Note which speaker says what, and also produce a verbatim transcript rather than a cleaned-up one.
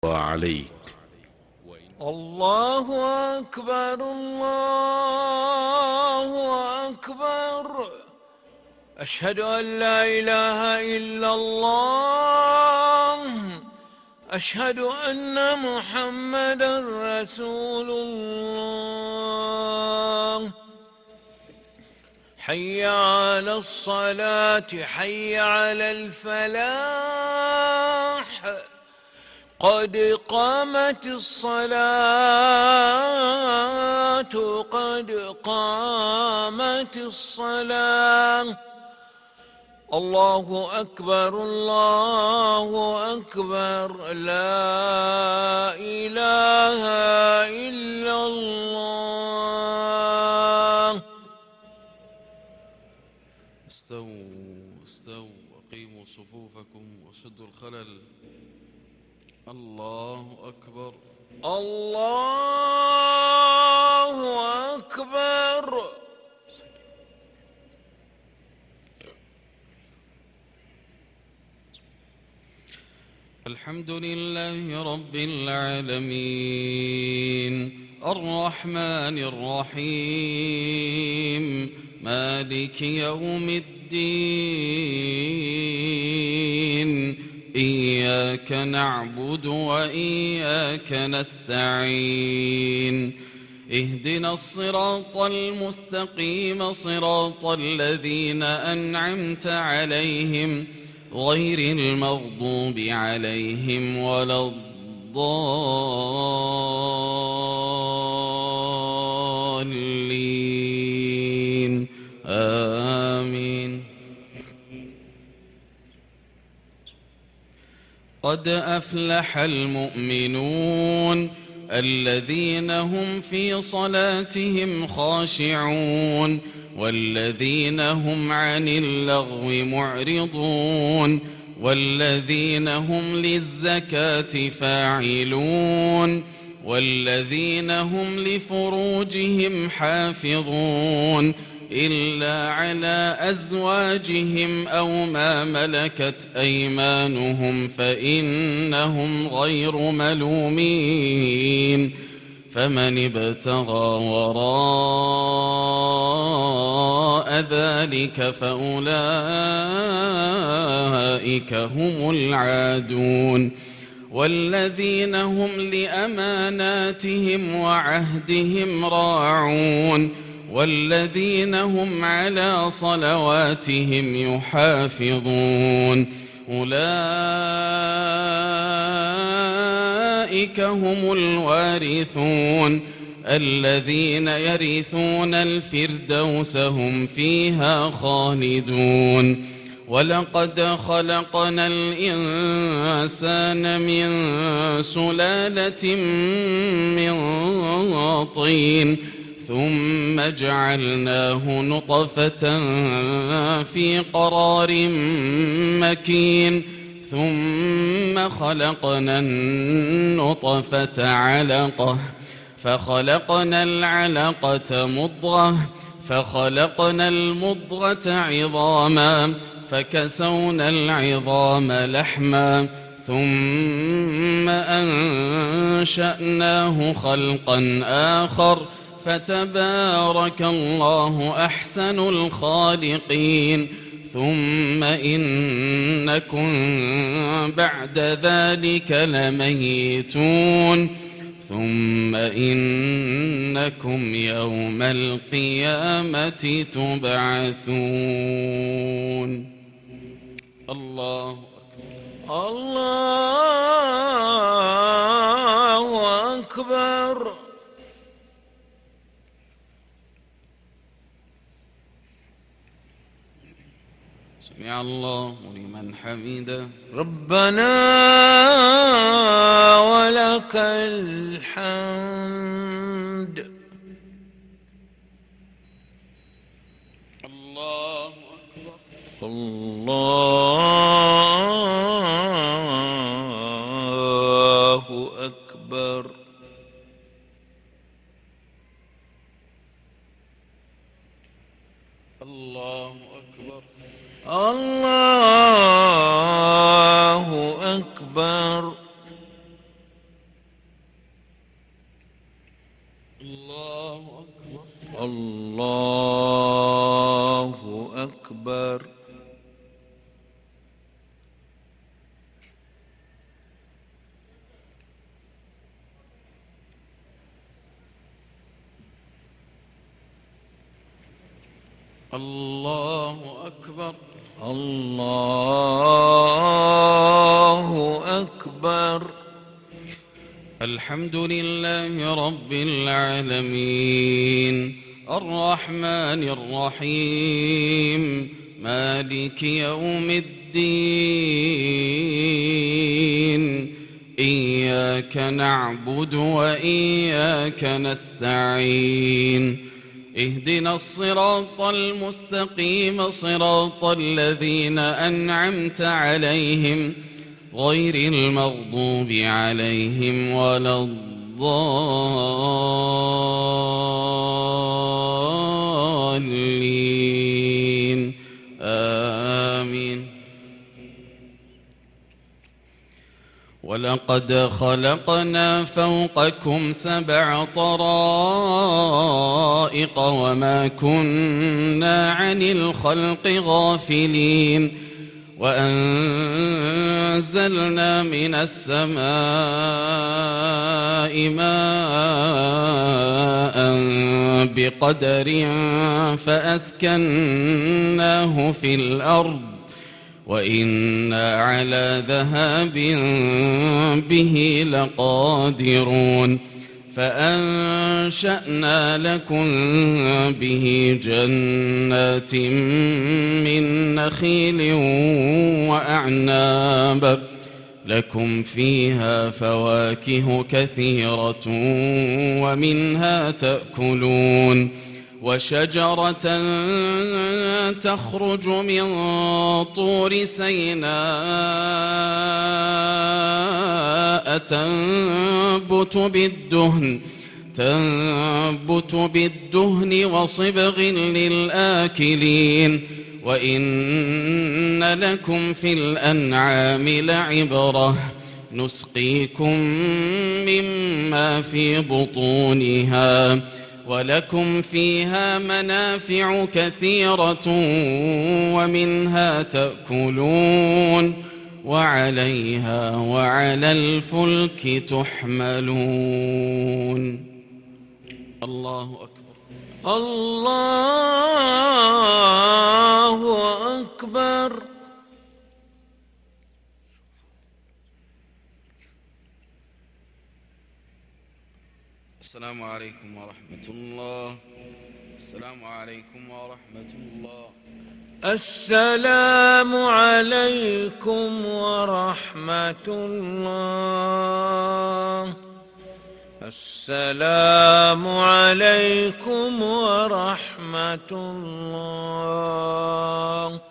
Speaker 1: وعليك.
Speaker 2: الله أكبر الله أكبر. أشهد أن لا إله إلا الله. أشهد أن محمدا رسول الله. حي على الصلاة حي على الفلاح. قد قامت الصلاة قد قامت الصلاة. الله أكبر الله أكبر. لا إله إلا الله.
Speaker 3: استووا استووا أقيموا صفوفكم وسدوا الخلل. الله أكبر
Speaker 2: الله أكبر.
Speaker 3: الحمد لله رب العالمين الرحمن الرحيم مالك يوم الدين. إياك نعبد وإياك نستعين. اهدنا الصراط المستقيم صراط الذين أنعمت عليهم غير المغضوب عليهم ولا الضالين. آمين. قد أفلح المؤمنون الذين هم في صلاتهم خاشعون والذين هم عن اللغو معرضون والذين هم للزكاة فاعلون والذين هم لفروجهم حافظون إلا على أزواجهم أو ما ملكت أيمانهم فإنهم غير ملومين. فمن ابتغى وراء ذلك فأولئك هم العادون. والذين هم لأماناتهم وعهدهم راعون والذين هم على صلواتهم يحافظون. أولئك هم الوارثون الذين يرثون الفردوس هم فيها خالدون. ولقد خلقنا الإنسان من سلالة من طين ثم جعلناه نطفة في قرار مكين ثم خلقنا النطفة علقة فخلقنا العلقة مضغة فخلقنا المضغة عظاما فكسونا العظام لحما ثم أنشأناه خلقا آخر فتبارك الله أحسن الخالقين. ثم إنكم بعد ذلك لميتون ثم إنكم يوم القيامة تبعثون. الله
Speaker 2: الله أكبر.
Speaker 3: سمع الله لمن حمده.
Speaker 2: ربنا ولك الحمد.
Speaker 3: الله أكبر
Speaker 2: الله أكبر.
Speaker 3: الله أكبر
Speaker 2: الله أكبر.
Speaker 3: الله أكبر.
Speaker 2: الله أكبر.
Speaker 3: الله أكبر.
Speaker 2: الله أكبر.
Speaker 3: الحمد لله رب العالمين الرحمن الرحيم مالك يوم الدين إياك نعبد وإياك نستعين اهدنا الصراط المستقيم صراط الذين أنعمت عليهم غير المغضوب عليهم ولا الضالين آمين. ولقد خلقنا فوقكم سبع طرائق وما كنا عن الخلق غافلين وأنزلنا من السماء ماء بقدر فأسكناه في الأرض وإنا على ذهاب به لقادرون فأنشأنا لكم به جنات من نخيل وأعناب لكم فيها فواكه كثيرة ومنها تأكلون وشجرة تخرج من طور سيناء تنبت بالدهن تنبت بالدهن وصبغ للآكلين وإن لكم في الأنعام لعبرة نسقيكم مما في بطونها ولكم فيها منافع كثيرة ومنها تأكلون وعليها وعلى الفلك تحملون. الله أكبر.
Speaker 2: الله أكبر.
Speaker 3: السلام عليكم ورحمة الله. السلام عليكم ورحمة الله.
Speaker 2: السلام عليكم ورحمة الله. السلام عليكم ورحمة الله.